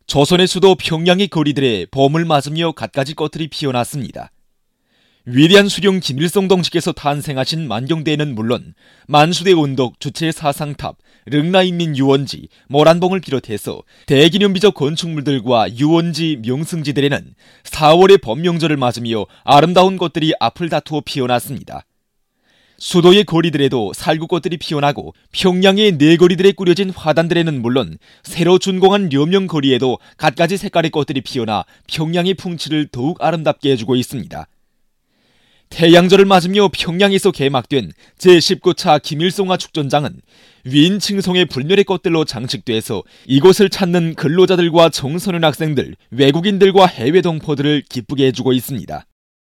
조선의 수도 평양의 거리들에 봄을 맞으며 갖가지 꽃들이 피어났습니다. 위대한 수령 김일성 동지께서 탄생하신 만경대에는 물론 만수대 원덕 주체 사상탑, 릉라인민유원지, 모란봉을 비롯해서 대기념비적 건축물들과 유원지, 명승지들에는 4월의 봄명절을 맞으며 아름다운 꽃들이 앞을 다투어 피어났습니다. 수도의 거리들에도 살구꽃들이 피어나고 평양의 내거리들에 꾸려진 화단들에는 물론 새로 준공한 려명 거리에도 갖가지 색깔의 꽃들이 피어나 평양의 풍치를 더욱 아름답게 해주고 있습니다. 태양절을 맞으며 평양에서 개막된 제19차 김일성화 축전장은 위인 칭송의 불멸의 꽃들로 장식돼서 이곳을 찾는 근로자들과 청소년 학생들, 외국인들과 해외 동포들을 기쁘게 해주고 있습니다.